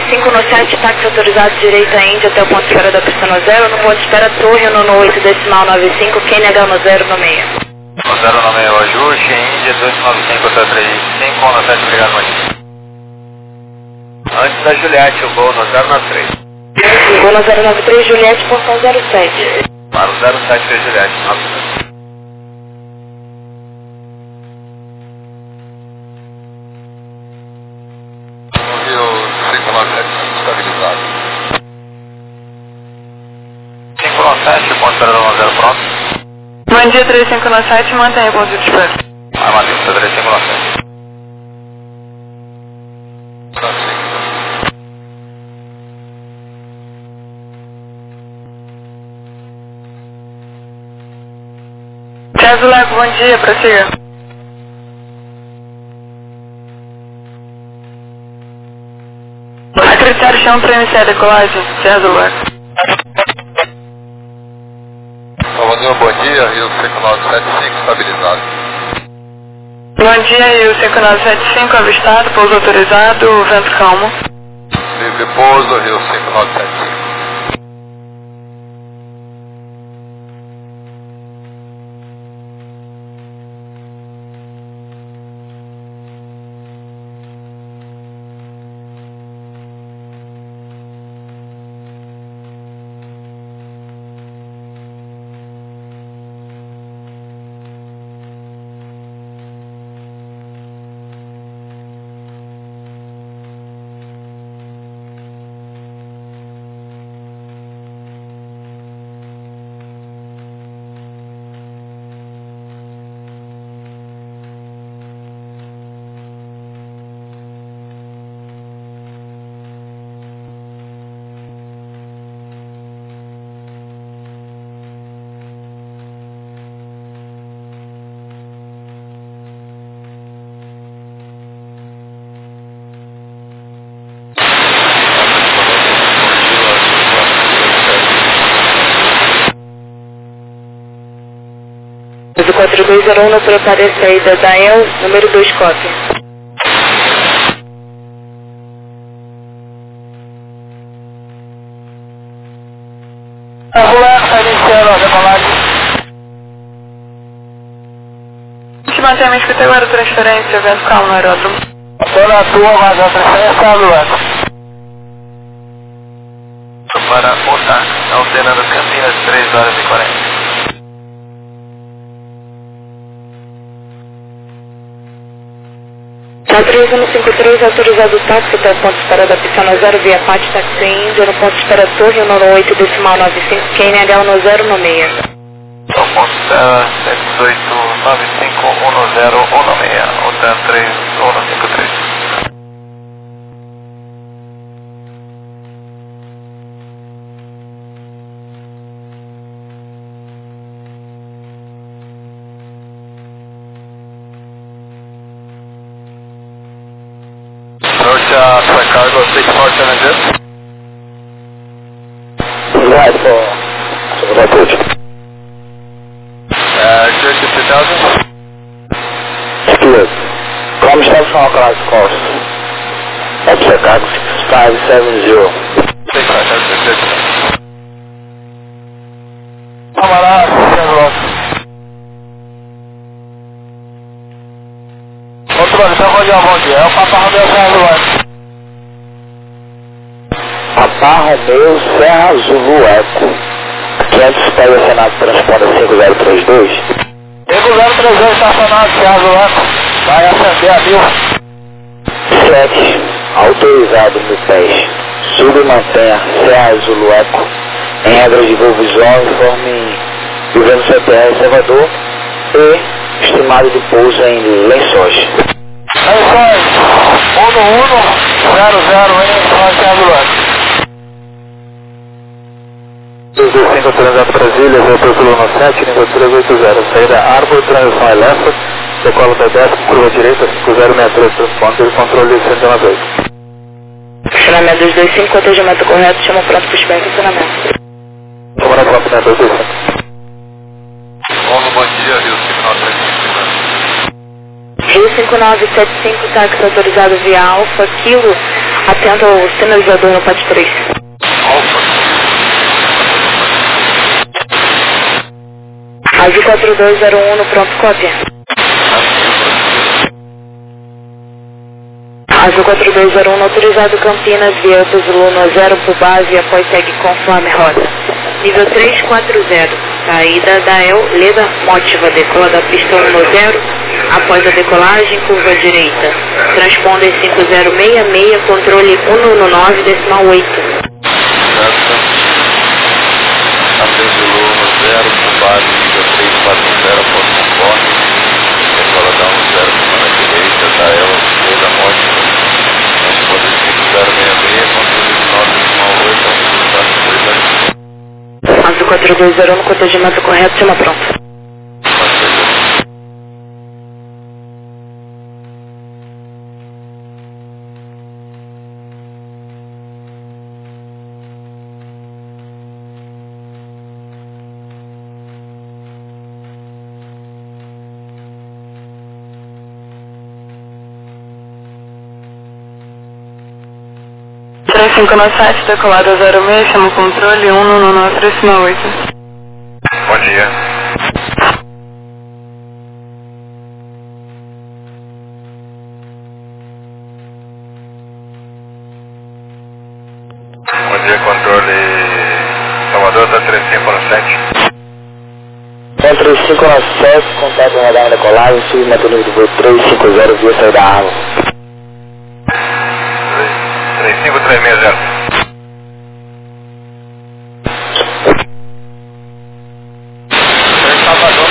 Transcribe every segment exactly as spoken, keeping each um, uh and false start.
cinco no sete, táxi autorizado direita Índia até o ponto de espera da pista no zero, no ponto de espera Torre, no oito decimal nove cinco, Q N H no zero no meio. No zero no meio, ajuste, Índia dois nove cinco até três cinco no sete, obrigado, Maninho. Antes da Juliette, o gol no zero nove três. Gol no zero nove três, Juliette, portão zero sete. Para o zero sete da Juliette, nove sete. No Rio cinco nove sete, estabilizado. cinco nove sete, ponto de espera zero pronto. Bom dia, três cinco nove sete, mantenha o ponto de espera. Armadilha, três cinco nove sete. César Leco, bom dia, prossiga. Acreditar o chão para iniciar a decolagem, César Leco. Salvador, bom dia, Rio cinco nove sete cinco, estabilizado. Bom dia, Rio cinco nove sete cinco, avistado, pouso autorizado, vento calmo. Livre pouso, Rio cinco nove sete cinco. quatro dois zero um, no prepare a saída da E L, número dois, cópia. A rua está iniciando a decolagem. Se mantém a escuta agora, transferência, vento calmo no aeródromo. Estou na tua, mas a transferência do lado. Para Otá, alternando Campinas, três horas e quarenta. Na três um cinco três, autorizado o táxi até o ponto de espera da pista no zero, via Pátio Táxi Índia, no ponto de espera Torre, no oito decimal nove cinco, Q N H no zero no meio. No ponto de espera sete oito nove cinco um zero um no meio, Otá três um cinco três. Uh, Flight Cargo six four seven zero. Right for approach. Uh, Jersey two thousand. Clear. Come stop from class course. Up Chicago six five seven zero. six five seven zero. Camarada, outro então vou dar bom dia. É o Papa Romeu Serra Zulu. Papa Romeu Serra Zulu Eco. quinhentos pega Senado transponder cinco zero três dois. cinco zero três dois estacionado, Serra Zulu Eco. Vai acender a mil. sete. Autorizado no pés. Sub e mantenha Serra Zulu Eco. Em regras de voo visual, informe governo C P R Salvador e estimado de pouso em Lençóis. Lençóis, um um zero zero em Serra Zulu Eco. dois dois cinco Transato Brasília, zero no sete, nível três oito zero, saída Arbor, transição Elefa, decola da décima, curva direita, cinco zero seis três, transponder, controle cento e dois. Funcionamento dois dois cinco, atendimento correto, chama pronto para o funcionamento. Tomara própria, né, dois dois cinco. Bom, bom dia, Rio cinco nove sete cinco. Rio cinco nove sete cinco, táxi autorizado via Alfa, Kilo, Atento ao sinalizador no P A T três. Azul quatro dois zero um no pronto, cópia. Azul quatro dois zero um autorizado Campinas, via Zulu no zero por base e após segue conforme rota. Nível três quatro zero, saída da El Leda Mótiva, decola da pista um no zero, após a decolagem, curva direita. Transponder cinco zero seis seis, controle um um nove, decimal oito. Após Zulu no zero, por base, nível três quatro zero, após conforme, decola da um zero, na direita, da El Leda Mótiva. Transponder cinco zero seis seis, controle nove, decimal oito, autorizado. Azul quatro dois zero um no contegimento correto, chama pronto. três cinco nove sete, decolada zero seis, chama o controle um um nove, decimal oito. Bom dia. Bom dia, controle Salvador, tá três cinco nove sete. três cinco nove sete, contato com radar decolagem, submetendo nível do voo três cinco zero, via sair da água. três cinco três seis zero. Salvador,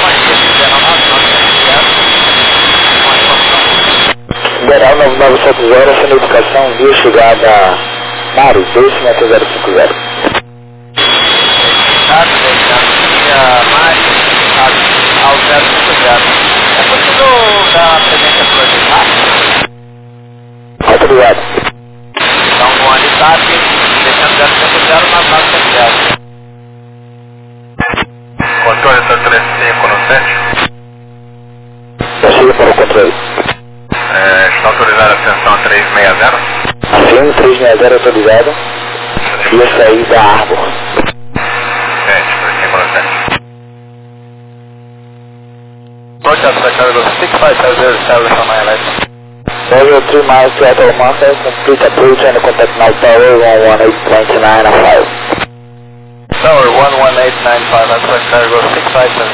Liberal nove nove sete zero, essa notificação via chegada Mário, dois cinco zero cinco zero. Mário, ao zero cinco zero. É possível dar a presença projetada? Autorizado. Então, com a unidade, deixando zero cinco zero na base sete zero. Controle está três cinco no sete. Já chega para o controle. É, está autorizada a atenção três seis zero. Assim, três seis zero autorizado. Via sair da Arbor. sete, três cinco no sete. Broadcast Secretary six five seven zero established on my left. Level three miles to Atoll Marker, complete approach and contact now tower one one eight nine nine five. Tower one one eight nine five, Atlanta Cargo six five seven.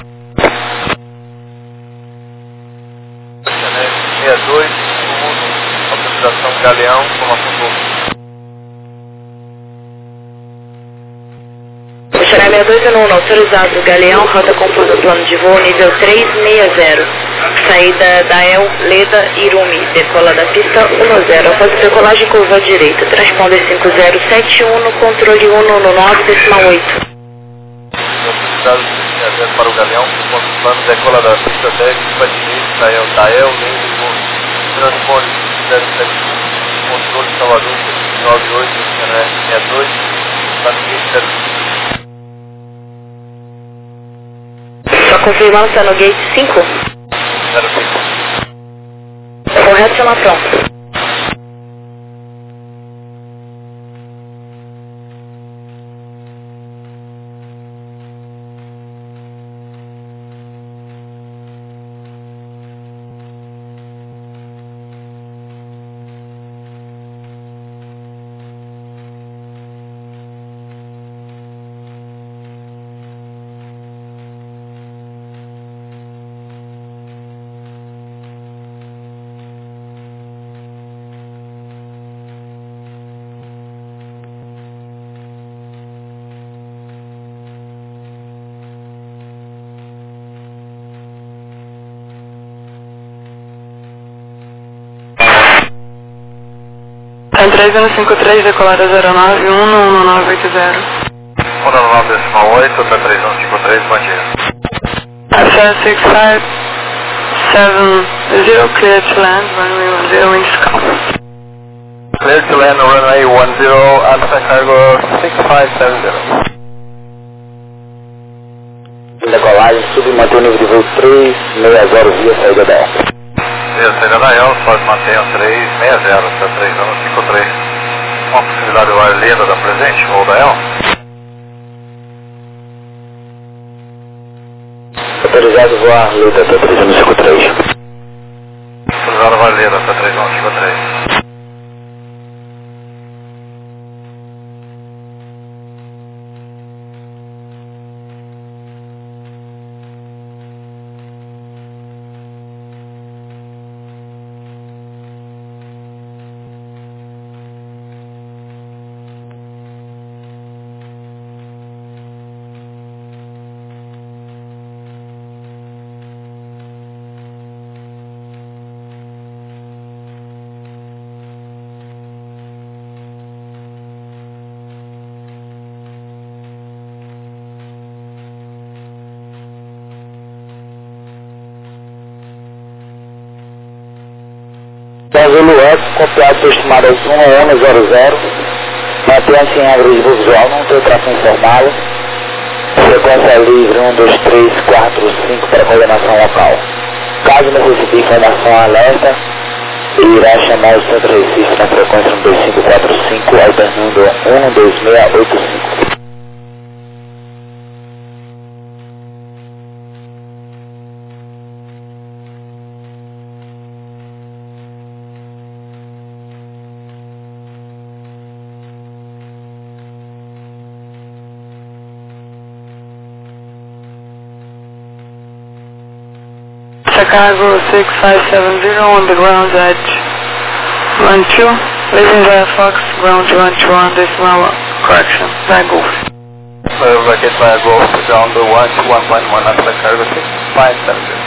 sessenta e dois, autorização Galeão, formação Golfo. Xará sessenta e dois no um, autorizado Galeão, rota confusa plano de voo, nível três seis zero. Saída da El Leda Irumi, decola da pista um zero, após a decolagem curva direita, transponder cinco zero sete um no controle um um nove, decimal oito. Autorizado seis zero para o Galeão, ponto plano, decola da pista dez, curva direita, da El, da El Leda Irumi, transponder zero sete um, controle Salvador, nove oito, sessenta e dois, Patrick Só confirmando, está no gate cinco. zero cinco. Correto, chama pronto. três um cinco três, decolada zero nove um um nove oito zero. um nove decimal oito, tá três um cinco três, bom dia. F six five seven zero, clear to land, runway one zero, winds calm. Clear to land, runway one zero, Alpha Cargo six five seven zero. Decolagem, submanter o nível de voo três seis zero via saída da Beleza, saída da El, só mantenha três seis zero, está três um cinco três. Uma possibilidade do ar Leda da presente, ou da El? Autorizado voar Leda da três um cinco três. Autorizado voar Leda da três um cinco três. Zulu Eco, copiado estimado um um zero zero, mantenha-se em agressivo visual, não tem tração informal, frequência livre um dois três quatro cinco para coordenação local. Caso necessite informação alerta, irá chamar o centro Recife na frequência um dois cinco quatro cinco, alternando um dois seis oito cinco. Chicago six five seven zero on the ground at run two, leaving via Fox, ground run two on decimal correction, via Golf. So, bracket via Golf, ground one to one point one at Chicago six five seven zero.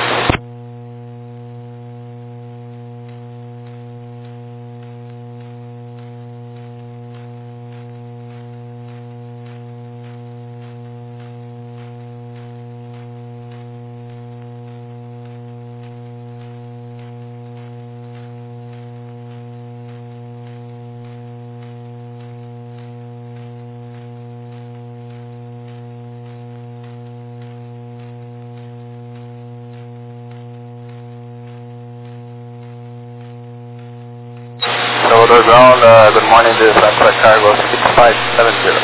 Salvador Ground, uh, good morning, this is Amtrak Cargo six five seven zero.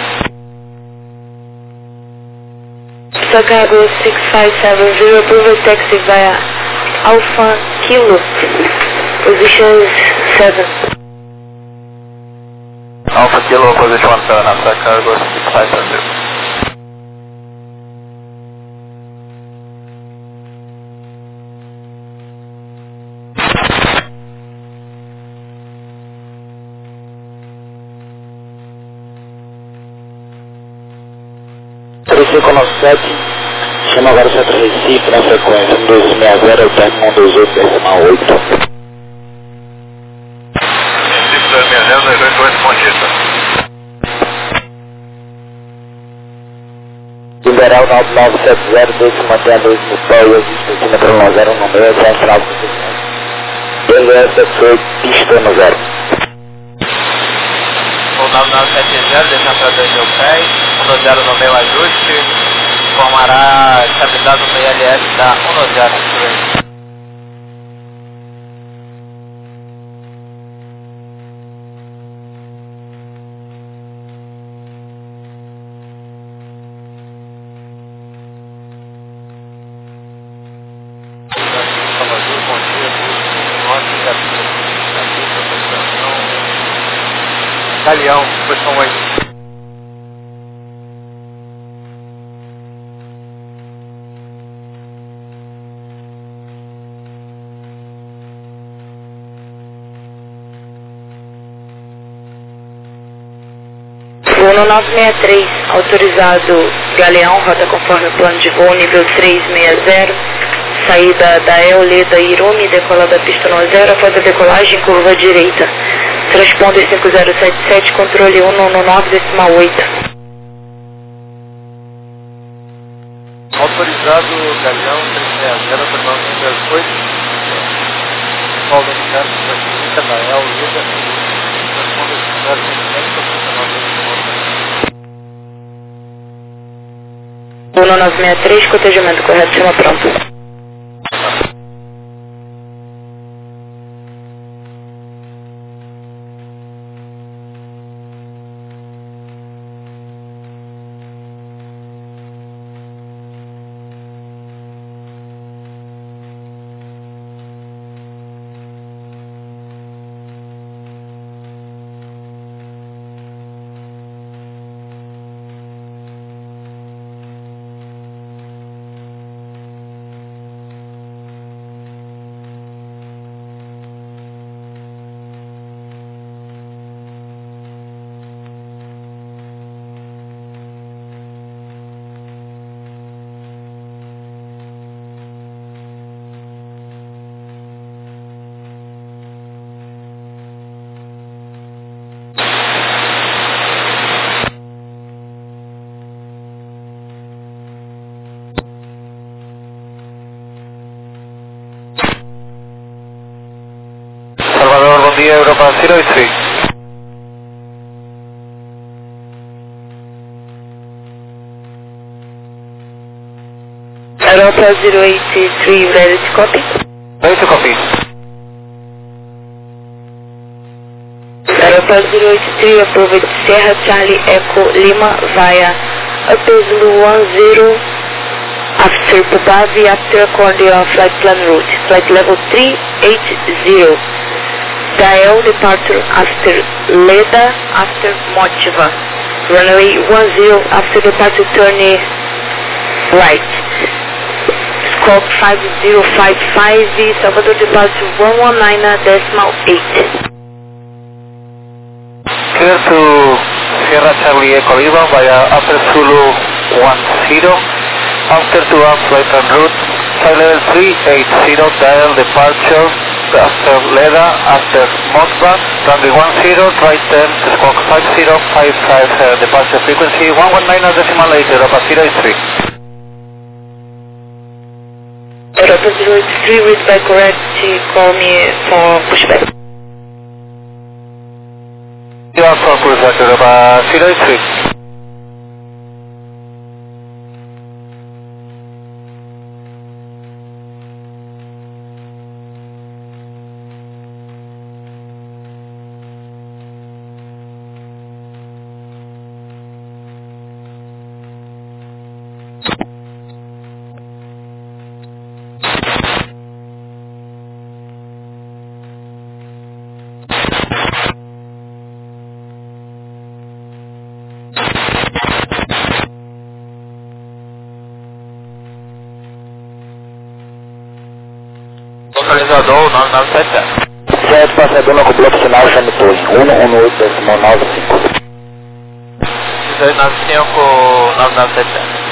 Chicago six five seven zero, approval taxi via Alpha Kilo, position seven. Alpha Kilo, position seven, Amtrak Cargo six five seven zero. três cinco nove sete, chama agora o centro Recife na frequência um dois seis zero, alternando um dois oito decimal oito. Recife dois seis zero, dois oito oito, respondido. Liberal nove nove sete zero, dois se mantém a dois no pé e existe centímetro um zero no meio, até a final do procedimento. L S foi pista no zero. O nove nove sete zero, deixa para dois mil pés, um zero no meio ajuste, formará estabilidade no I L S da um zero. Galeão, posição oito. Voo nove seis três, autorizado Galeão, rota conforme o plano de voo, nível três seis zero, saída da El Leda Irumi, decola da pista no zero, após a decolagem, curva direita. Transponder cinco zero sete sete, controle um nove nove decimal oito. Autorizado Galeão três seis zero, autorizado número oito. Sol do Universo, da da El Leda, transponder cinco zero sete sete, Uno nove seis três, cotejamento correto, chama pronto. Europa zero eight three. Europa zero eight three, ready to copy? Ready to copy. Europa zero eight three, approve Sierra Charlie Echo Lima via Upper Zulu one zero after Pubavi after accordion flight plan route, flight level three eight zero. Dial departure after Leda after Motiva. Runway one zero after departure turn right. Squawk five zero five five, Salvador departure one one nine decimal eight. Clear to Sierra Charlie Echo Lima via Upper Zulu one zero after to up flight and route, flight level three eight zero, dial departure after Leda after Motiva, runway one zero, right ten, squawk five zero five five, uh, departure frequency one one nine decimal eight, Europa zero eight three. Europa zero eight three, read by correct, call me for pushback. You are for pushback, Europa zero eight three. Localizador nove nove sete sete. Certo, passador no completo final, chame Torre um um oito decimal nove cinco. seis nove cinco nove nove sete sete.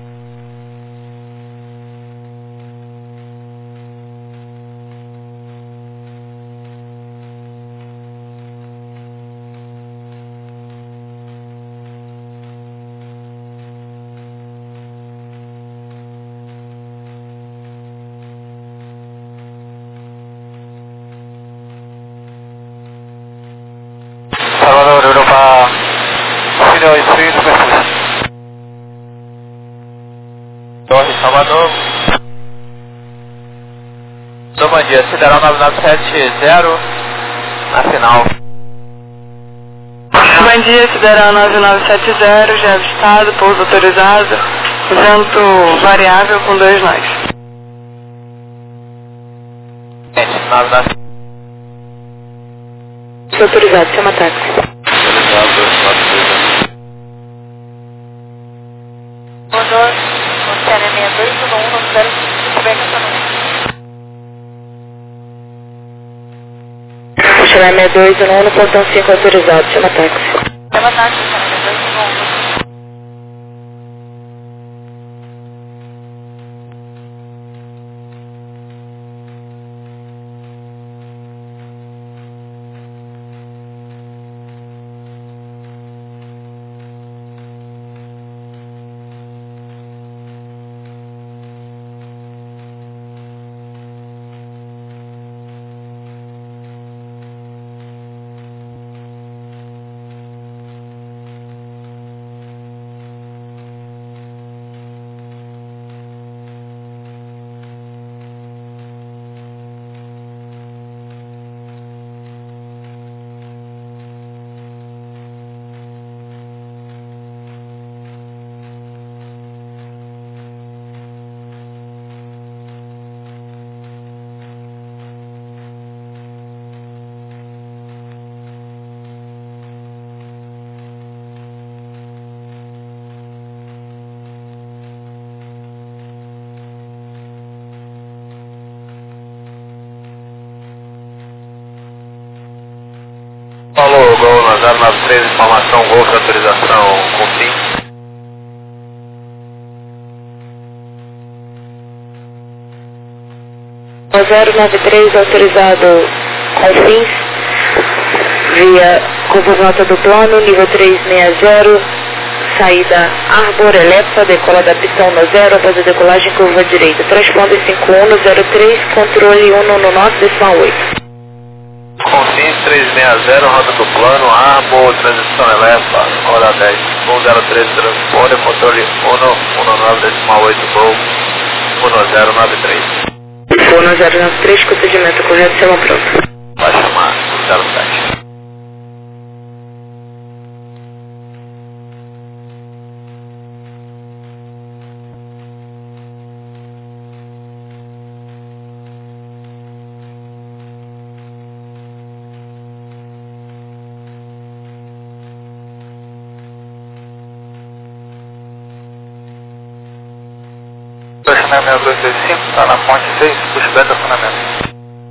Salvador, Europa zero eight three, request. Torre Salvador. Normandia, Sideral nove nove sete zero, na final. Bom dia, Sideral nove nove sete zero, já avistado, pouso autorizado, vento variável com dois nós. nove nove Autorizado, chama táxi. Autorizado dois quatro três. Condor, Oceana sessenta e dois, um um zero cinco, coberta para Oceana sessenta e dois, um um, portão cinco autorizado, chama táxi. Chama táxi, Oceana sessenta e dois, um um. Falou, Gol na zero nove três, informação, Golf, autorização, confim. zero nove três, autorizado confins, via curva nota do plano, nível trezentos e sessenta, saída Arbor Elepa, decola da pistão no zero, após a decolagem curva direita, transponder cinco um no zero três, controle um no nove decimal oito. Confim, três seis zero, rota do plano, Arbo, transição Elefa, hora dez, um zero três, transpone, controle um, um nove decimal oito, Gol, um zero nove três. um zero nove três, procedimento correto, chama pronto. Vai chamar zero sete. Estacionamento dois dois cinco, está na ponte seis, puxa bem estacionamento.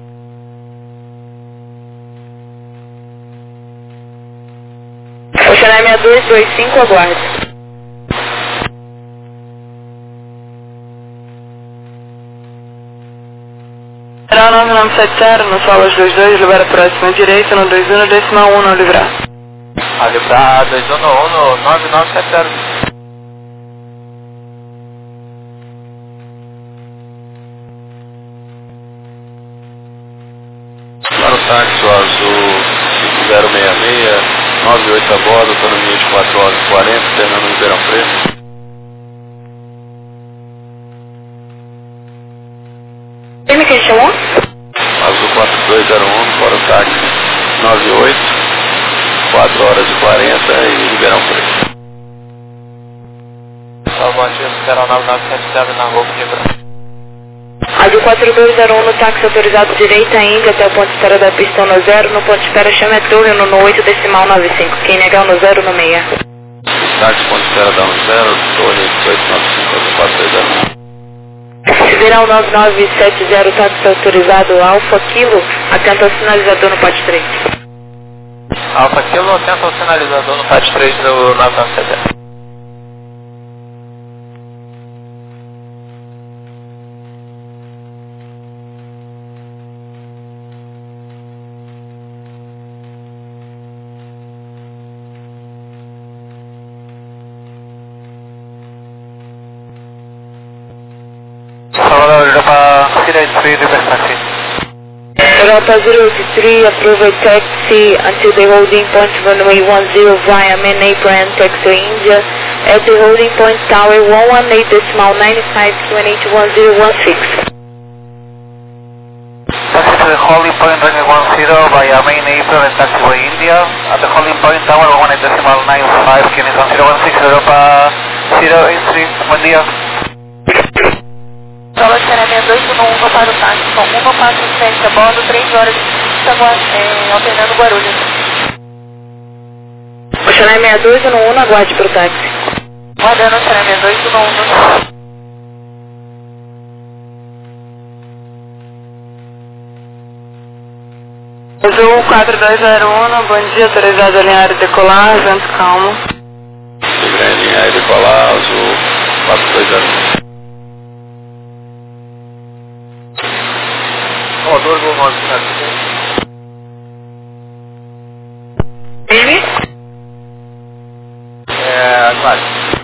Estacionamento dois dois cinco, aguarde. Será nove nove sete zero, no solas dois dois, libera próxima direita, no dois um, decimal um, no livrar. A livrar dois um um, nove nove sete zero. Para o táxi azul cinco zero seis seis, nove oito a bordo, autonomia de quatro horas e quarenta, Fernando Ribeirão Preto. Quem me que chamou? Azul quatro dois zero um, para o táxi nove oito, quatro horas e quarenta em Ribeirão Preto. Salvador zero nove nove sete zero na rua de Branco. Azul quatro dois zero um no táxi autorizado direita ainda até o ponto de espera da pista no zero, no ponto de espera chame a torre no, no oito decimal nove cinco, quem negar no zero no meia. Táxi ponto de espera da no zero, torre oito nove cinco, quatro dois zero um. Sideral nove nove sete zero, táxi autorizado Alfa Kilo, atento ao sinalizador no P A T três. Alfa Kilo, atento ao sinalizador no P A T três do nove nove sete zero. Salvador, Europa zero three, reverse taxi. Europa zero three, approve a taxi until the holding point runway one zero via main apron taxi India at the holding point tower one one eight decimal nine five two eight one zero one six. Taxi to the holding point runway one zero via main apron and taxiway India at the holding point tower one one eight decimal nine five Kineton zero one six, Europa zero eight three, bom dia. Solo estacionamento dois um um para o táxi com um quatro sete a bordo, três horas é, alternando Guarulhos. Estacionamento dois um um, aguarde para o táxi. Guardando estacionamento dois um um. Azul quatro dois zero um, bom dia, autorizado a alinhar e decolar, vento calmo. Libre alinhar e decolar, azul quatro dois zero um. Salvador, Gol nove sete. M? É, claro.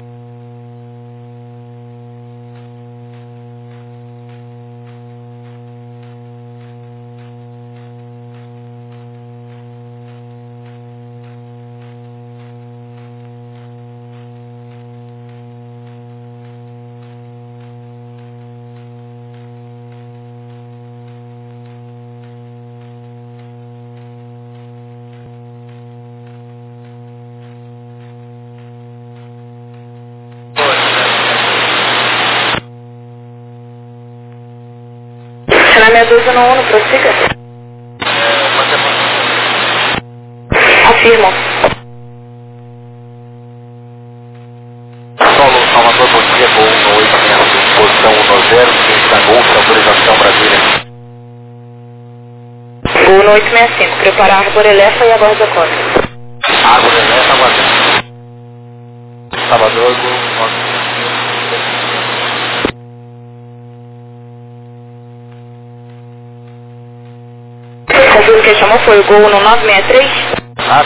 Estacionamento dois um um, prossiga. Afirmo. Solo Salvador, bom dia, Gol um oito seis, posição um zero, ciência da Golf, autorização Brasília. Gol no oito seis cinco, prepara a Árvore Elefa e aguarda a costa. Árvore Elefa, aguardando. Salvador, Gol nove. Confirmo que chamou foi o Gol no nove seis três? Ah,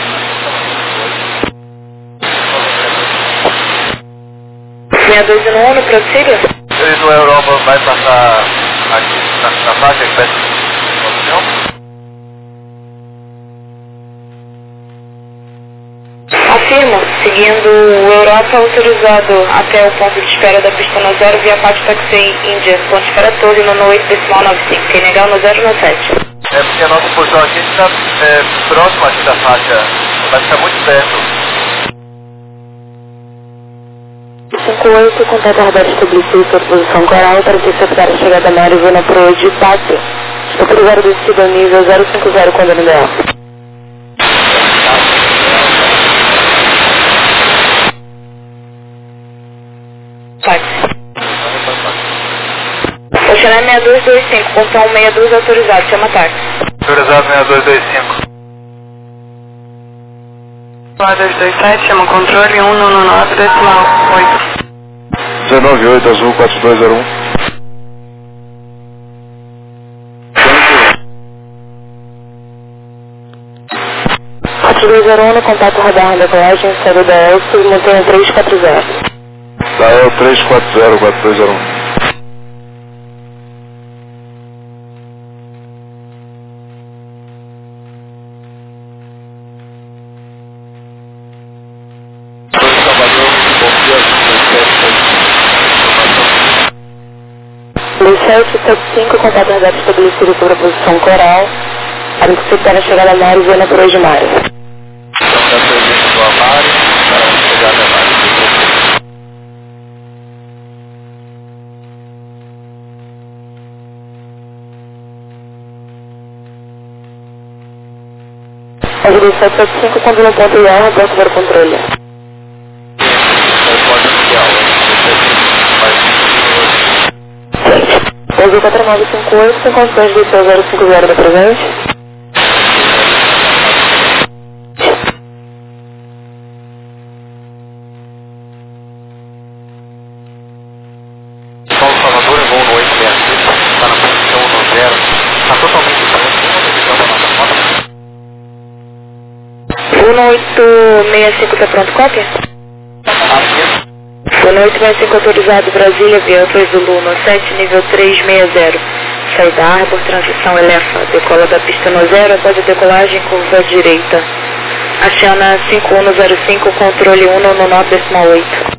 seis dois um um, prossiga. três do Europa vai passar aqui na, na faixa que pede opção. Seguindo o Europa, autorizado até o ponto de espera da pista no zero, via Pátio Taxi Índia, ponto de espera Torre, no oito decimal nove cinco, quem negar no zero no sete. É porque a nossa posição aqui está é, próxima aqui da faixa, vai ficar muito perto. cinco oito, contato radar estabelecido por posição coral para interceptar a chegada na Arizona Pro de Pátio. Autorizado descida nível zero cinco zero quando N D A. Táxi. Oceanário seis dois dois cinco, pontão sessenta e dois autorizado, chama táxi. Autorizado seis dois dois cinco. seis dois dois sete, chama controle um no nove decimal oito. dezenove oito, azul quatro dois zero um. quatro dois zero um, no contato radar da colagem, série da Elcio, montanha três quatro zero. Da E L três quatro zero, quatro dois zero um. dois sete sete cinco, contato radar estabelecido sobre a posição coral para interceptar a chegada na Arizona Pro de Mário. Então, já serviço do Amário, para chegar na Mário. As dois sete sete cinco, quando no ponto I R, aberto para o controle. doze quatro nove cinco oito, tem condições de seu zero cinco zero da presente? Paulo Salvador é voo no oito seis cinco, está na posição no zero, está totalmente diferente da divisão da nossa rota. Uno oito seis cinco, está pronto, cópia? Aqui. Uno oito seis cinco, autorizado, Brasília, via dois Zulu, no sete, nível três seis zero. Saída Arbor, transição Elefa, decola da pista no zero, após a decolagem, curva à direita. Aciona cinco um zero cinco, controle um no nove decimal oito.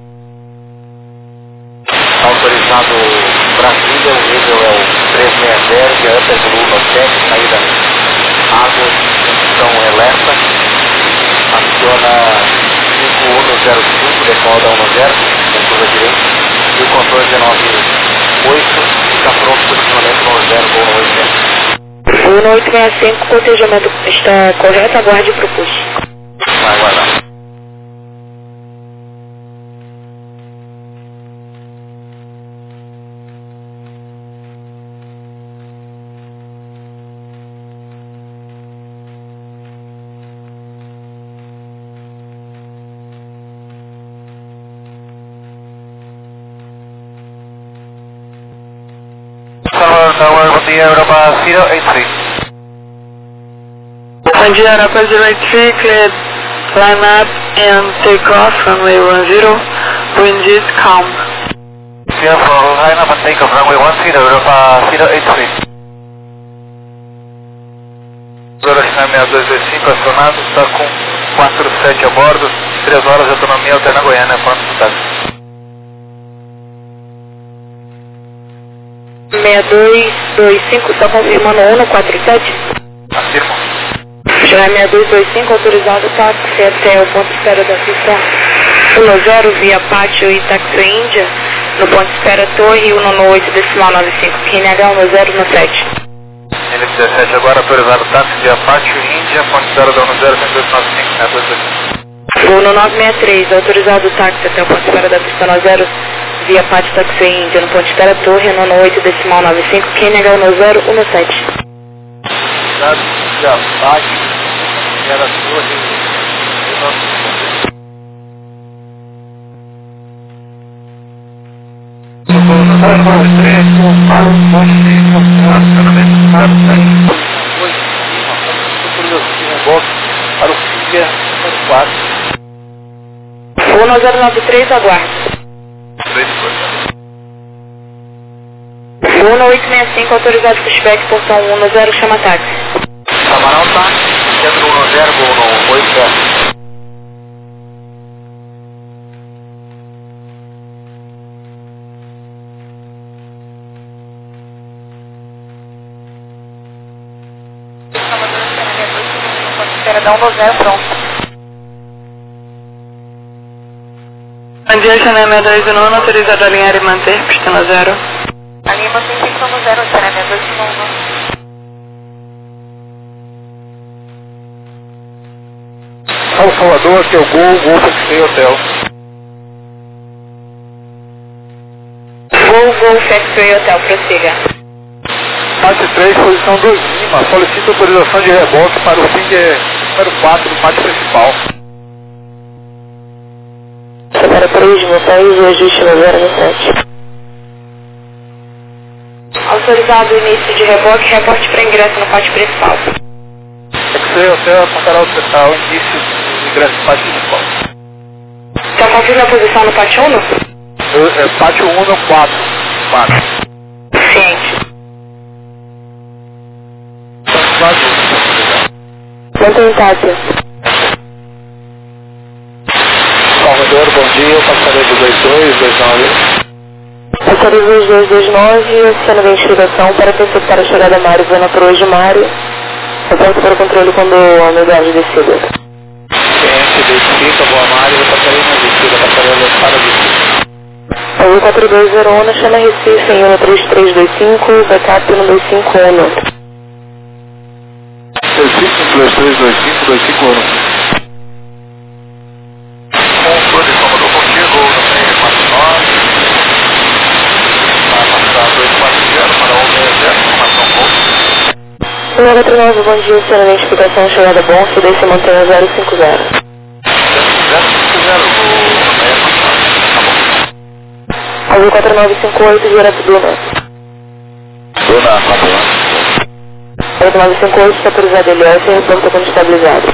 Autorizado Brasília, o nível é o três seis zero, via Upper Zulu, no sete, saída Arbor, transição Elefa. Aciona cinco um zero cinco, decola da um zero, com curva direita. E o controle dezenove oito está pronto para o posicionamento no zero, voo no oito zero. Uno oito seis cinco, cotejamento está correto, aguarde para o push. Vai aguardar. Tower, bom dia, Europa zero eight three. Bom dia, Europa zero eight three, cleared, line up and take off, runway one zero, wind is calm. Clear for line up and take off, runway one zero, Europa zero eight three. Velocidade seis dois dois cinco, acionado, está com quatro sete a bordo, três horas de autonomia, alterna Goiânia, pronto para seis dois dois cinco, só confirmando um no quatro sete. Afirmo. Já seis dois dois cinco, autorizado táxi até o ponto de espera da pista um zero, via Pátio e Taxi Índia, no ponto de espera Torre um no oito decimal nove cinco, Q N H um zero no sete. N dezessete agora, autorizado táxi via Pátio Índia, ponto de espera da um zero, dois nove cinco, seis dois dois cinco. Voo no nove seis três, autorizado táxi até o ponto de espera da pista no zero, via Pátio Taxi Índia, no ponto de espera Torre um no oito decimal nove cinco, Q N H um zero, um no sete. Autorizado via Pátio, era Torre, um nove cinco. Para o Fica quatro. um zero nove três, aguarde. um oito seis cinco, autorizado pushback, portão um no zero, chama táxi. Camarão táxi, centro um zero, voo no oito zero. antena da um dois zero pronto. Bom dia, China dois um, autorizado a alinhar e manter, pista no zero. Alinha mantém pista no zero, China dois um. São Salvador, aqui é o Gol, Gol Fexei Hotel. Gol, Gol Fexei Hotel, prossiga. Mate três, posição dois Lima, solicita autorização de reboque para o fim de número quatro do mate principal. Para três, motéis e ajuste no zero sete. Autorizado o início de reboque, reporte para ingresso no pátio principal. Fexei Hotel apontará o, o início do ingresso do pátio principal. Então confirma a posição no pátio um? Eu, é, pátio um no quatro. quatro. Ciente. Quanto Itália. Salvador, bom dia, passarei do dois dois, dois nove. Autorizo os dois dois nove, acionando a investigação para interceptar a chegada Mário, zona por hoje Mário. Reporto para o controle quando a unidade descida. Ciente, identifica, boa Mário, eu passarei na descida, passarei para a descida. Azul quatro dois zero um, chama Recife em um três três dois cinco, backup no dois cinco um. dois cinco dois três dois cinco dois cinco um. Controle Salvador contigo, no quatro nove. Vai passar dois quatro zero para um seis zero, informação ponto. um quatro nove, bom dia, senhor, identificação, chegada bom, se se mantenha zero cinco zero. zero cinco zero, tá bom. Azul quatro nove cinco oito, direto Duna. Duna, tá bom. quatro nove cinco oito, está autorizado L S, reporta quando estabilizado.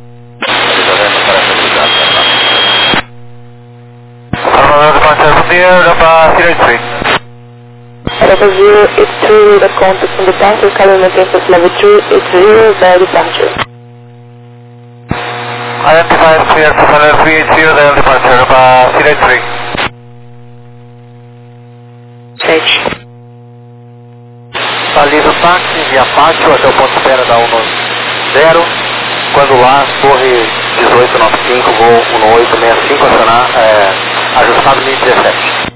Aeropa zero eight two, the contact from departure, cabin maintain first level two eight zero, the departure. Identify clear to final three eight zero, the departure, Aeropa zero eight three. sete. Está livre o táxi via pátio até o ponto de espera da um zero. Quando lá, torre dezoito noventa e cinco, voo um oito seis cinco, acionar, é, ajustado mil e dezessete.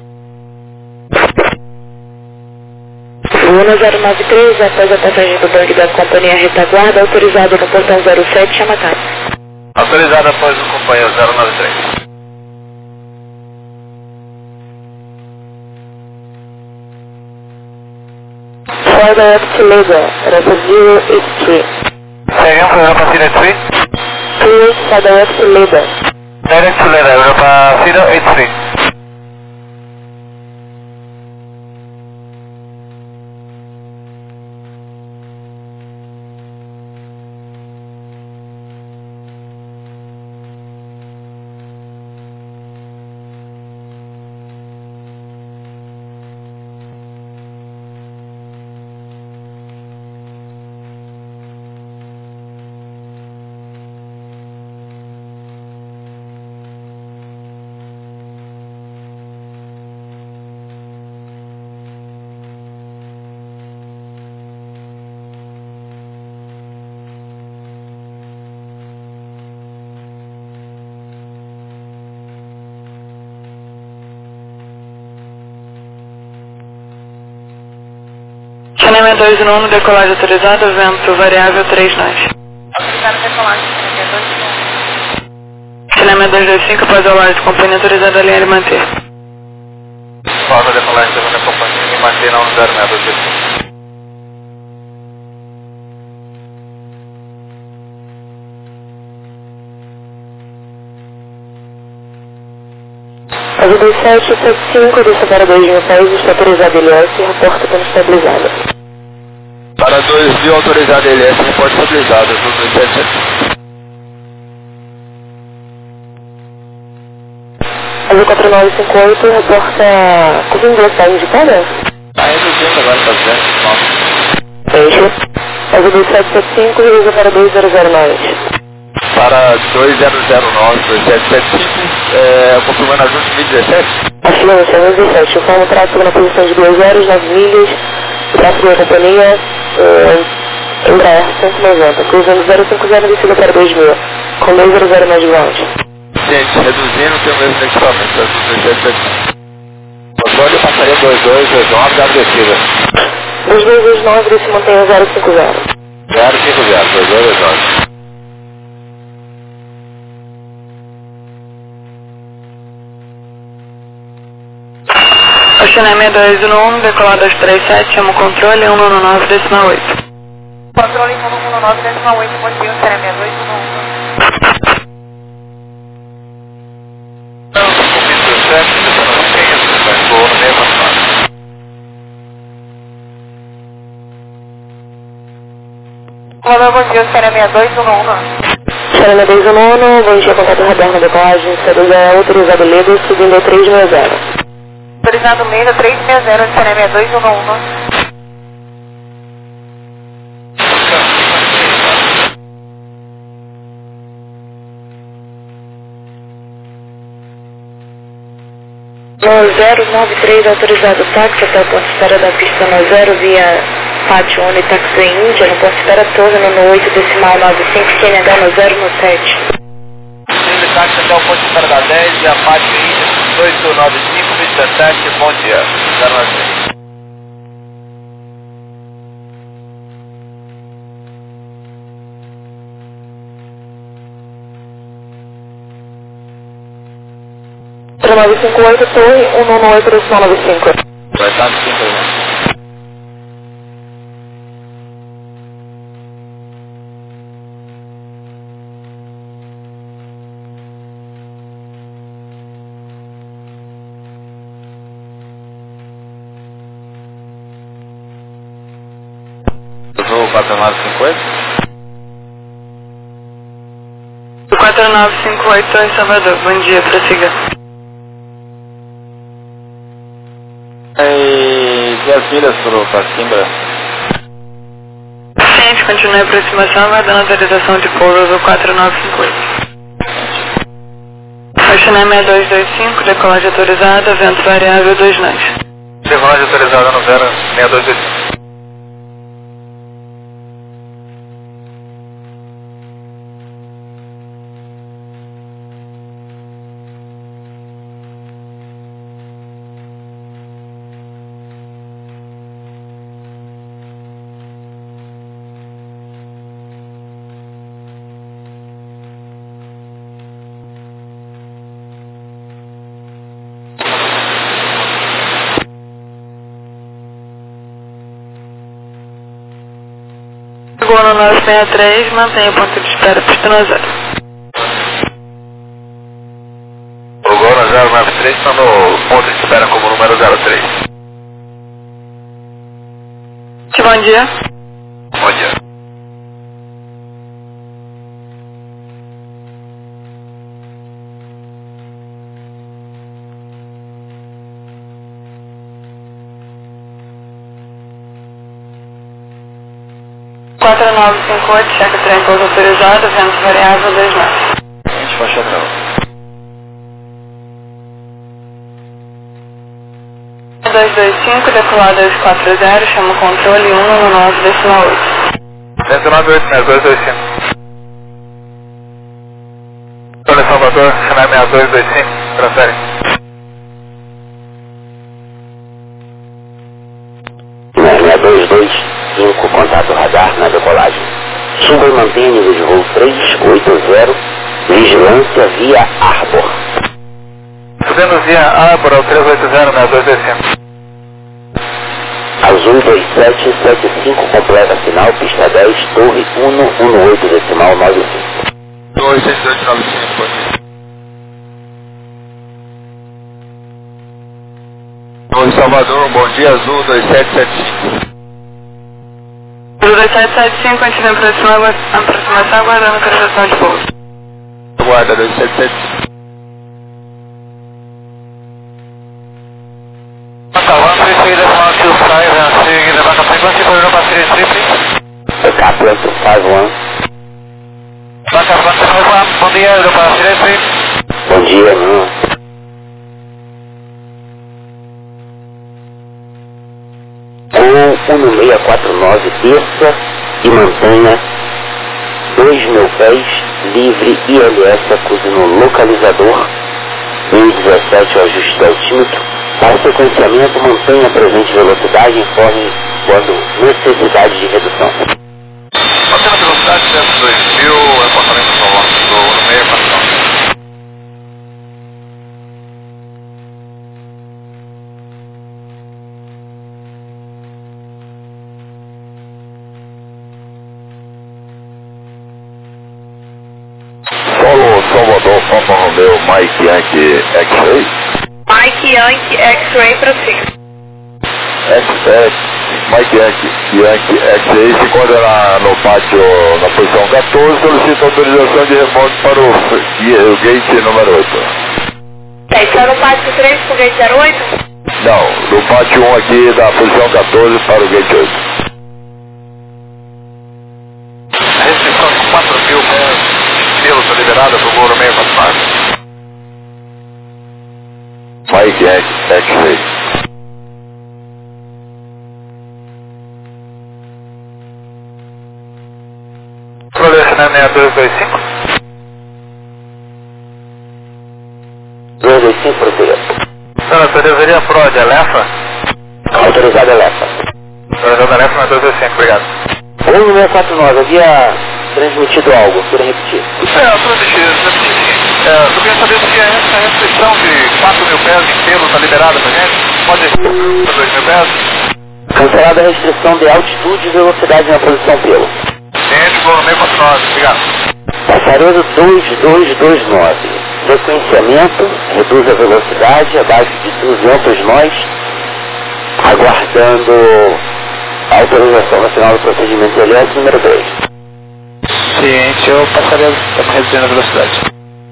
um zero nove três, após a passagem do banco da companhia retaguarda, autorizado no portão zero sete, chama táxi. Autorizado após o companheiro zero nove três. Fly direct to Leda, Aeropa zero eight three. Seguimos para Aeropa zero eight three. Please, fly direct to Leda. Direct to Leda, Aeropa zero eight three. China dois um, decolagem autorizada, vento variável três nós. Autorizado decolagem, China dois dois cinco, após a laje, companhia autorizada a alinhar e manter. Forma de decolagem da companhia e manter na um zero metros de cinco. Azul dois sete sete cinco, desça para dois mil pés, está autorizado L S, reporta quando estabilizado. Para dois mil autorizado L S, reporte estabilizado, Azul dois sete sete cinco. Azul quatro nove cinco oito, reporta... Qual inglês está indicada? Está reduzindo agora para duzentos e nove. Fecho. Azul dois sete sete cinco, reduza para dois zero zero nove. Para dois zero zero nove, dois sete sete cinco, é, confirmando ajuste mil e dezessete. Afluência mil e dezessete, eu formo tráfego na posição de duas zeros, nove milhas, tráfego da companhia, é, Embraer cento e noventa, cruzando zero cinco zero, descida para dois mil, com dois zero zero mais ground. Gente, reduzindo, tem o mesmo equipamento, tá tudo dois sete sete cinco. Controle, passaria dois dois dois nove, da descida. dois dois dois nove, desce mantenha zero cinco zero. zero cinco zero, dois dois dois nove. Oceané seis dois um um, decolado aos trinta e sete, chama o controle um um nove decimal oito. Controle um um nove decimal oito, bom dia, Oceané seis dois um um. Não, compromisso sete, depois não tem isso, mas vou no mesmo espaço. Olá, bom dia, Oceané seis dois um um. Oceané seis dois um um, bom dia, contato radar na decolagem, C dois é autorizado Ledo, subindo três seis zero. Autorizado Ledo, três seis zero, Oceané seis dois um um. zero nove três, autorizado táxi até o ponto de espera da pista no zero, via Pátio Unitaxi Índia, no ponto de espera torno no oito decimal nove cinco, C N H no zero no sete. Unitaxi até o ponto de espera da dez, via Pátio Índia, oito nove cinco, dezessete, bom dia, zero nove cinco. nove cinco oito, torre um um oito decimal nove cinco. Vai estar no cinco, né? Usou o quatro nove cinco oito? quatro nove cinco oito em Salvador, bom dia, prossiga. E dez milhas para Simbra. Ciente, continue a aproximação, aguardando autorização de pouso quatro nove cinco oito. Oceané seis dois dois cinco, decolagem autorizada, vento variável dois nós. Decolagem autorizada no zero seis dois dois cinco. Chegou no nove seis três, mantenha o ponto de espera, pista no zero. O Gol zero nove três está no ponto de espera como número zero três. Bom dia. Bom dia. quatro nove cinco oito, checa trem pouso autorizado, vento variável dois nós. A gente vai chegar. dois dois cinco, decolado aos quatro zero, chama o controle um um nove decimal oito. cento e nove oito seis dois dois cinco. Controle Salvador, Oceané seis dois dois cinco, transfere. seis dois dois cinco, contato radar na decolagem. Suba e mantenha nível de voo três oito zero, vigilância via Arbor. Subimos via Arbor ao três oito zero seis dois dois cinco. Azul dois sete sete cinco, completa final, pista dez, torre um um oito decimal nove cinco. dois seis dois nove cinco. Oi, Salvador, bom dia, Azul dois sete sete cinco. Azul dois sete sete cinco, continua a aproximação, aproximação aguardando autorização de pouso. Aguarda dois sete sete cinco. Acabando, three decimal two five, and seguindo a vaca frequência, correndo para three three. Captain two five one. Vaca frequência, bom dia, eu para three three. Bom dia, não. um um seis quatro nove, desça e mantenha dois mil pés livre I L S acuse no localizador mil e dezessete, o ajuste do altímetro. Para o sequenciamento, mantenha a presente velocidade e informe quando necessidade de redução. Mantendo a velocidade cento e dois mil, reportamento do meio quatro. Solo Salvador, Papa Romeo, Mike Yankee X-Ray. Mike Yankee X-Ray para si. X-X, Mike Yankee, Yankee X-Ray se encontra na, no pátio na posição quatorze, solicita autorização de remoto para o, o gate número oito. É, está no pátio três para o gate zero oito? Não, no pátio um aqui da posição quatorze para o gate oito. A restrição de quatro mil pelo está liberada para o voo meio quatro. Mike Yankee X-Ray. Controle seis dois dois cinco. dois dois cinco, prossiga. Senhora, deveria pro de Alefa? Autorizado Alefa. Autorizado Alefa na dois dois cinco, obrigado. um seis quatro nove, havia transmitido algo, por repetir. É, eu transmiti, transmiti sim. É, eu queria saber se essa restrição de quatro mil pés em pelo está liberada pra gente? Pode ser para dois mil pés? Cancelada a restrição de altitude e velocidade na posição pelo. Ciente, voo meio quatro nove, obrigado. Passaredo dois dois dois nove. Sequenciamento, reduz a velocidade abaixo de duzentos nós, aguardando a autorização no final do procedimento L S número dois. Ciente, eu passaria reduzindo a velocidade.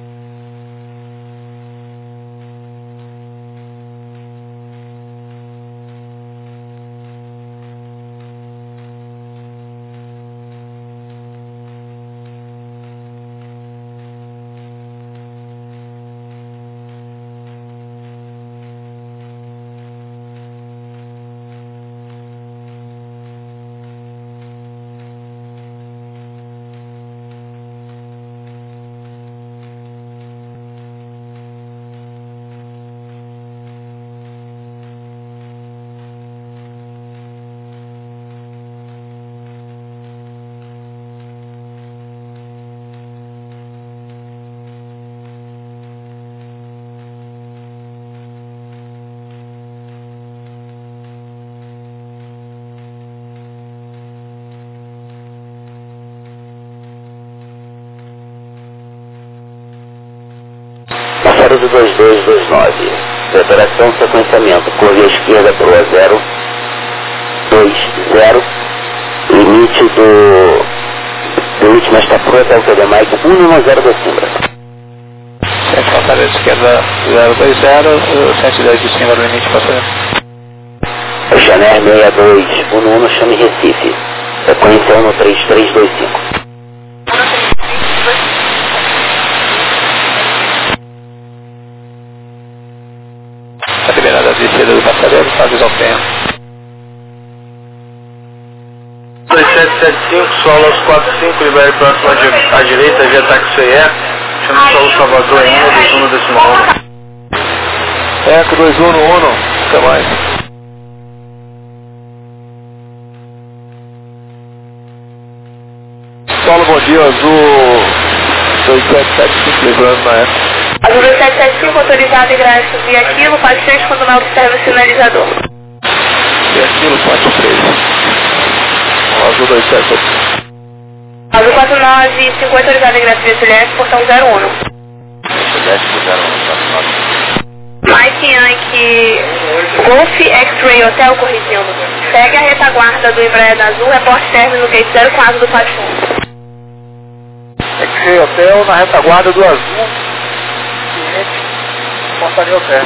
Passaredo dois dois dois nove. Operação sequenciamento, curva esquerda para o zero dois zero. Limite do, do último está pronto, é o T D Mike um um zero da Simbra. Ciente, passaria de esquerda zero dois zero, cento e dez de cima do limite, passaria. O Chaner seis dois um um, chame Recife. Sequência um três três dois cinco. Está liberada a descida do passaredo, faz ao tempo. dois sete sete cinco, solo aos quatro cinco, libere próximo à direita, via táxi E E, chama solo Salvador em um dois um decimal um. Eco dois um um, fica mais. Solo, bom dia, azul dois sete sete cinco, lembrando na época. Azul dois sete sete cinco, autorizado e gráfico via aquilo, faz três quando não observa o sinalizador. E aquilo, pode três. Azul dois sete sete cinco. Azul quatro nove cinco, autorizado e gráfico via C L S, portão zero um. Mike Yankee Golf X-Ray Hotel, corrigindo. Segue a retaguarda do Embraer Azul, reporte término no gate zero quatro do pátio um. X-Ray Hotel na retaguarda do Azul. Ciente, portaria hotel.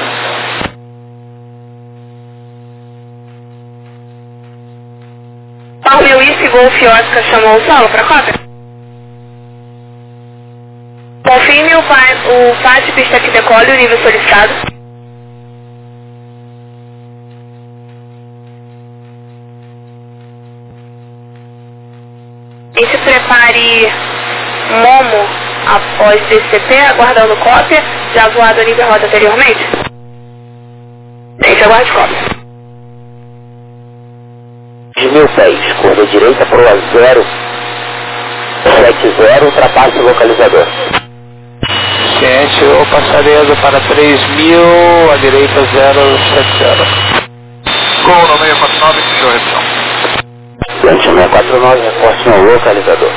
Romeo Whisky Golf Oscar chamou o solo para cópia? Confirme o, o pátio pista que decolhe o nível solicitado. prepare Momo após D C P, aguardando cópia, já voado nível rota anteriormente. Deixa aguarde cópia. De mil pés, curva direita para o zero sete zero, ultrapasse o localizador. Ciente, o passarelo para três mil, à direita zero sete zero. Gol no seis quatro nove, fechou a revisão. Ciente seis quatro nove, reforce no localizador.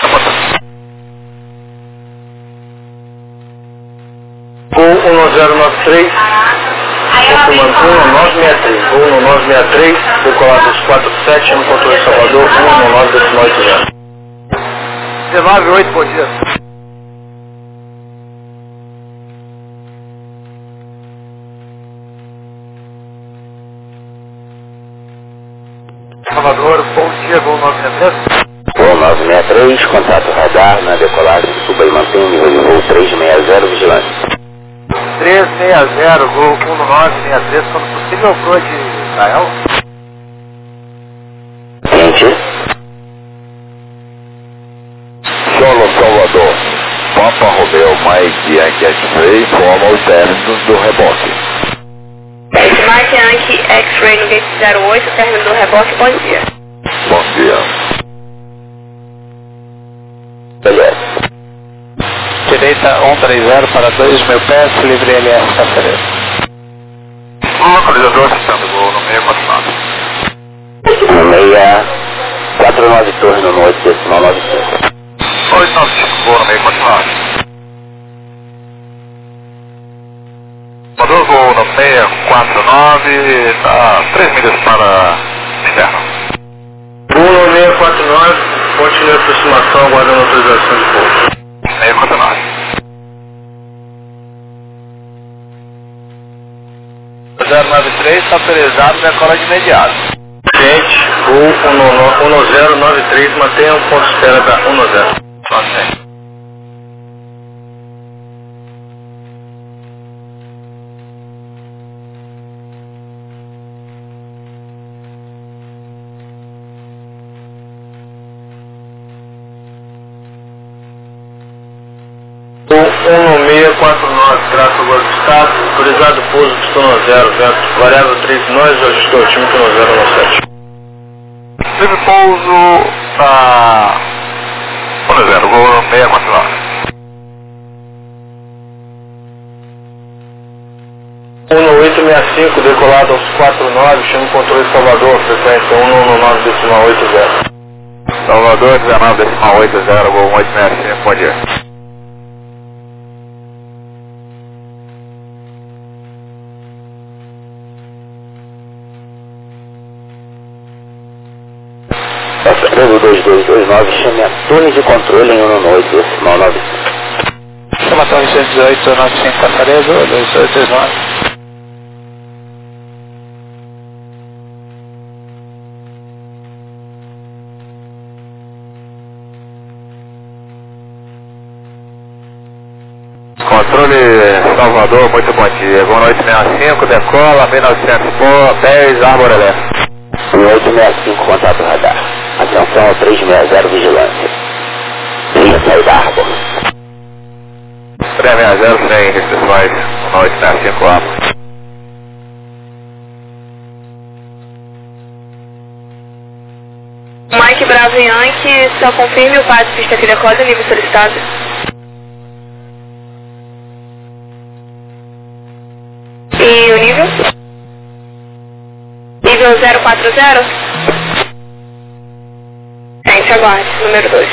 Gol um zero nove três, confirmando um nove seis três. Gol um nove seis três, decolado dos quatro sete, no controle de Salvador, um nove oito zero. dezenove oito, bom dia. Salvador, bom dia, Gol nove seis três. Gol nove seis três, contato radar na decolagem, suba e mantém o nível de voo três seis zero, vigilante. três seis zero, Gol um nove seis três, quando possível, proa de Israel. Ciente. Solo Salvador, Papa Romeo Mike Yankee X-Ray, forma o término do reboque. Mike Yankee X-Ray no gate zero oito, término do reboque, bom dia. Bom dia. Beleza. Direita um três zero para dois mil pés, livre L S Cacereiro. Localizador assistendo Gol no seis quatro nove. No seis quatro nove, torre no oito decimal nove cinco. oito nove cinco, Gol no seis quatro nove. Mandou Gol no seis quatro nove, está três milhas para externo. Gol no seis quatro nove, continue a aproximação, aguardando autorização de pouso. seis quatro nove. zero nove três, está autorizado, decola de imediato. Gente, Gol um zero nove três, mantenha um ponto de espera da um zero. Mantém. um seis quatro nove, traço agora do estado, autorizado pouso, pistão zero, vento, variável três nós, ajustou o time com zero um sete. Livre pouso a um zero, Gol no seis quatro nove. um oito seis cinco, decolado aos quatro nove, chama o controle de Salvador, frequência um nove decimal oito zero. Salvador, dezenove decimal oito zero, Gol um oito seis cinco, bom dia. Passageiro dois dois dois nove, chame a torre de controle em um oito decimal nove cinco. Chama a torre cento e dezoito, nove cinco, passageiro dois dois dois nove. Controle Salvador, muito bom dia. Gol oito seis cinco, decola, mil e novecentos por dez, Árvore Elétrica. um oito seis cinco, contato radar. Atenção ao três seis zero, vigilância. Linha saída Arbor. três seis zero, sem restrições, um oito seis cinco, Árvore. Mike Bravo Yankee, só confirme o passo pista que decola, nível solicitado. E o nível? Nível zero quatro zero? Gente, aguarde, número dois.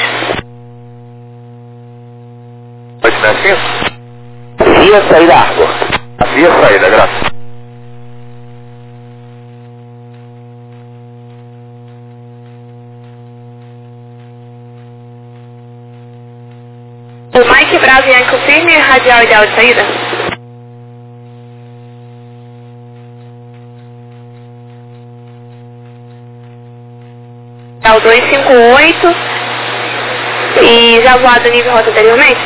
oito seis cinco? Via saída Arbor. Via saída, graças. O Mike Bravo Yankee, confirme radial ideal de saída. É o dois cinco oito e já voado nível rota anteriormente?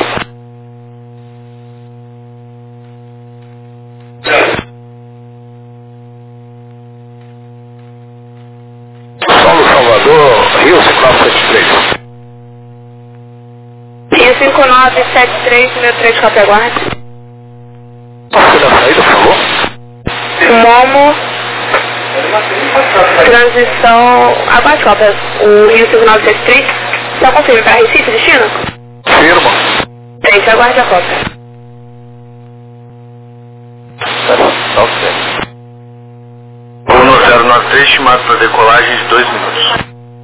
Solo Salvador, Rio cinco nove sete três. cinco nove sete três, número três, cópia aguarde. Passei da saída, por favor. Momo, transição, aguarde cópia, o Rio cinco nove sete três, só confirme para Recife, destino? Firma. três, aguarde a cópia. Tá ok. Bruno zero nove três, estimado para decolagem de dois minutos.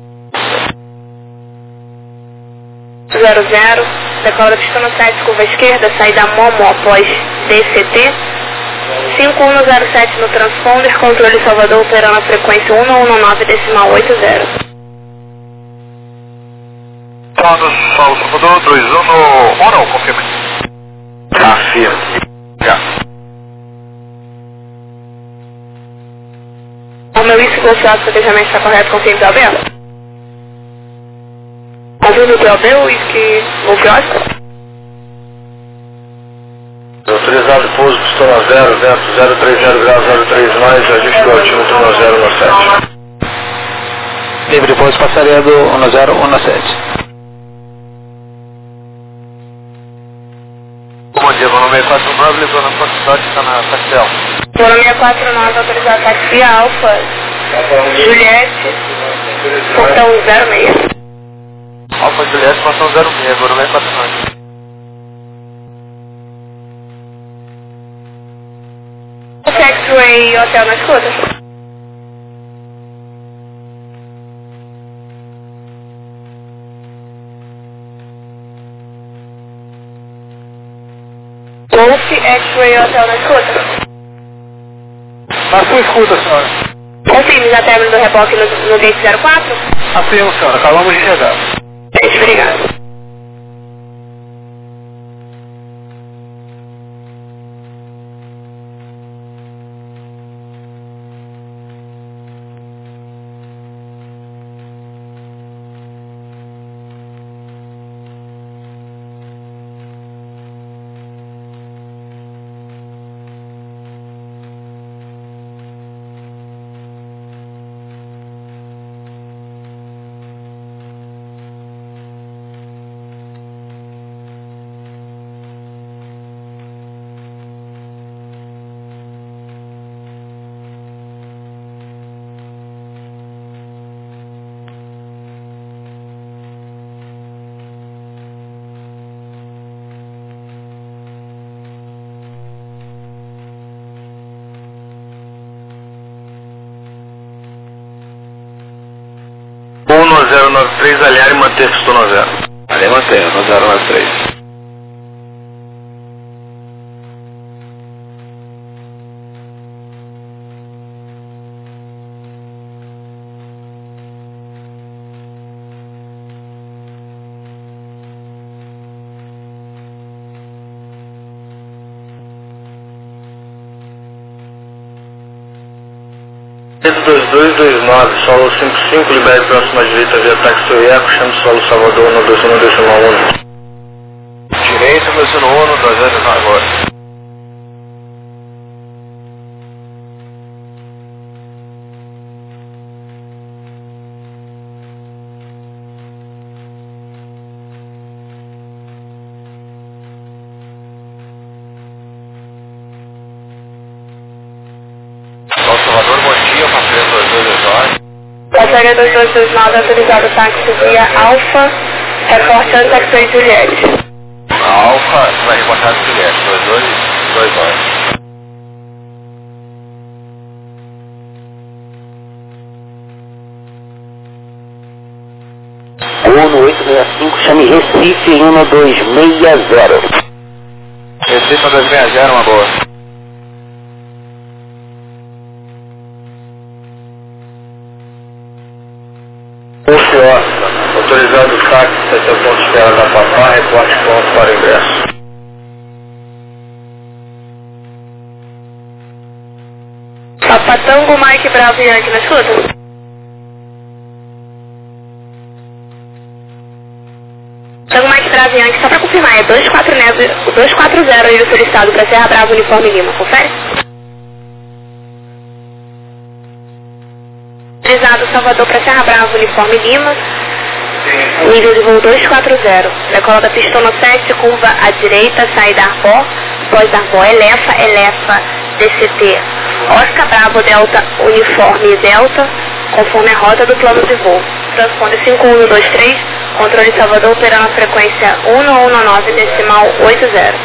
zero zero, decola pista no sete, curva esquerda, saída Momo após D C T. cinco um zero sete no transponder, controle Salvador operando a frequência um um nove decimal oito zero. Tá no Solo Salvador, dois um no... Ou não, confirma. Afirma. Já. O meu isso confiado que o planejamento está correto, confirme o Belo? Confirme o Belo, o isque confiado? Autorizado pouso, pistona zero, vento zero três zero graus zero três mais, ajuste do altímetro no zero no sete. Livre pouso, passaria do um zero um no sete. Bom dia, meu nome é quatro nove, ligou na quantidade, está na Castel. Meu nome é quatro nove, autorizado táxi Alfa, Juliette, portão zero seis. Alfa Juliette, portão zero seis, meu nome é quatro nove. X-Ray Hotel na escuta? Golf X-Ray Hotel na escuta? Na sua escuta, senhora. Confirme já término do reboque no, no gate zero quatro? Afirmo, senhora. Acabamos de chegar. Gente, obrigado. um zero nove três, aliar e manter pistona zero. Ali mantém, um zero nove três. dois dois dois nove, solo cinco cinco, libere próxima direita via táxi Eco, chame solo Salvador no dois um decimal um. Direita, dois um um, dois zero agora. Salvador, bom dia, passageiro dois dois dois nove. Passageiro dois dois dois nove, autorizado táxi via Alfa, reportando X-Ray Juliette. Alfa, vai reportar o Juliette, dois dois dois nove. Gol oito seis cinco, chame Recife um dois seis zero. Recife um dois seis zero, uma boa. Autorizado táxi, setor ponto de espera da Papá, reporte ponto para ingresso. Papatango, Mike Bravo Yankee na escuta? Tango Mike Bravo Yankee, só pra confirmar, é dois quatro zero aí o solicitado pra Serra Bravo Uniforme Lima, confere? Autorizado Salvador para Serra Bravo, Uniforme Lima. Nível de voo dois quatro zero. Decola da pista no sete, curva à direita, saída Arbó, pós-Arbó, Elefa, Elefa, D C T. Oscar Bravo, Delta, Uniforme Delta, conforme a rota do plano de voo. Transponder cinco um dois três, controle Salvador, operando a frequência um um nove decimal oito zero.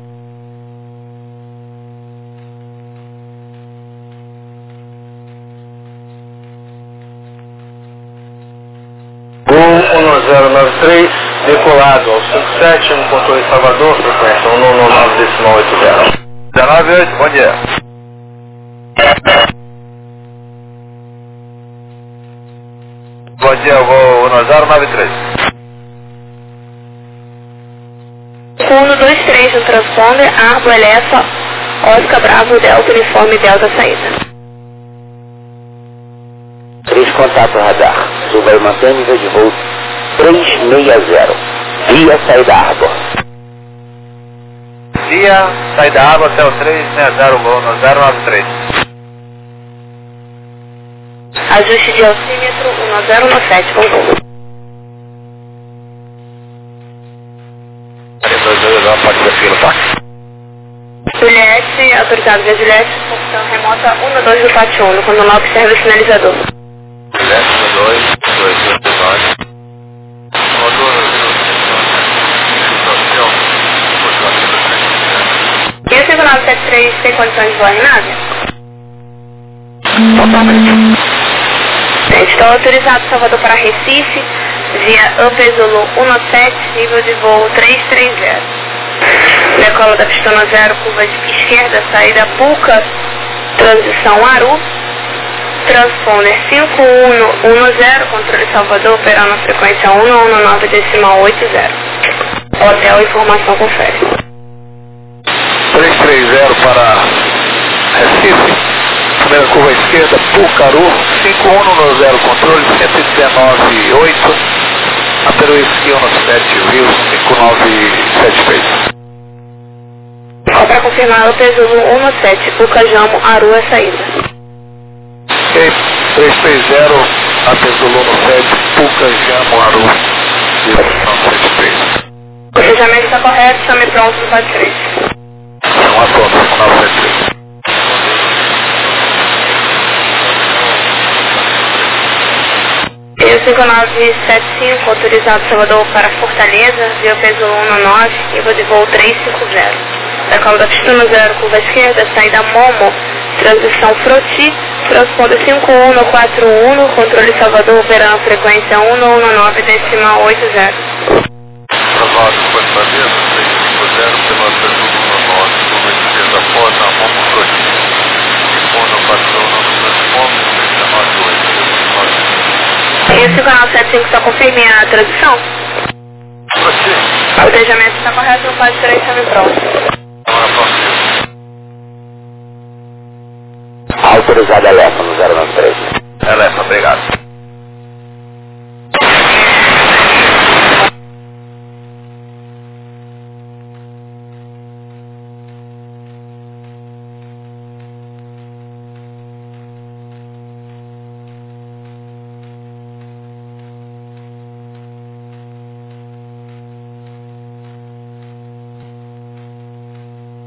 um zero nove três, decolado ao cinco sete, no controle Salvador, frequência um um nove decimal oito zero. dezenove oito, bom dia. Bom dia, eu vou um zero nove três. um dois três no transponder, Arbo, Elefa, Oscar Bravo, Delta, Uniforme Delta, saída. três contato radar. Suba e mantém nível de voo três seis zero. Via saída Arbor. Via saída Arbor, céu três seis zero, voo no zero nove três. Ajuste de alcímetro um zero nove sete, com voo. Pode ser fila, tá? Juliette, autorizado via Juliette, função remota um dois do pátio um, quando não observa o sinalizador. Juliette dois, dois, dois, nove. E o cinco nove sete três tem condições de voar em nave? Totalmente. Estou autorizado Salvador para Recife, via Up Zulu um sete, nível de voo três três zero. Decola da pistona zero, curva de esquerda, saída Puca, transição Aru. Transponder cinco um um zero, controle Salvador, operando a frequência um um nove decimal oito zero. Hotel, informação confere. três três zero para Recife, primeira curva à esquerda, Pucaru, cinco um zero, controle cento e dezenove oito, Aperu Esquio no sete, Rio cinco nove sete três. Só para confirmar, Up Zulu um sete, Puca Jamo, Aru é saída. Ok, três três zero, Apesolo no sete, Puca Jamo, Aru, Rio cinco nove sete três. O fechamento está correto, chame pronto no quatro três. Chama pronto, cinco nove sete três. E o cinco nove sete cinco, autorizado Salvador para Fortaleza, via peso um nove, nível de voo três cinco zero. Decola da pista no zero, curva esquerda, saída Momo, transição Froti, transponder cinco um quatro um, controle Salvador, operando a frequência um um nove decimal oito zero. Travado, Fortaleza, três cinco zero, pela peso um nove, curva esquerda, porta, Momo Froti. cinco um quatro um, no transponder, três nove oito. E o cinco nove sete cinco só confirme a transição? Froti. O alejamento está correto, no quatro três, chame pronto. Autorizada Elefa no zero nove três. Elefa, obrigado.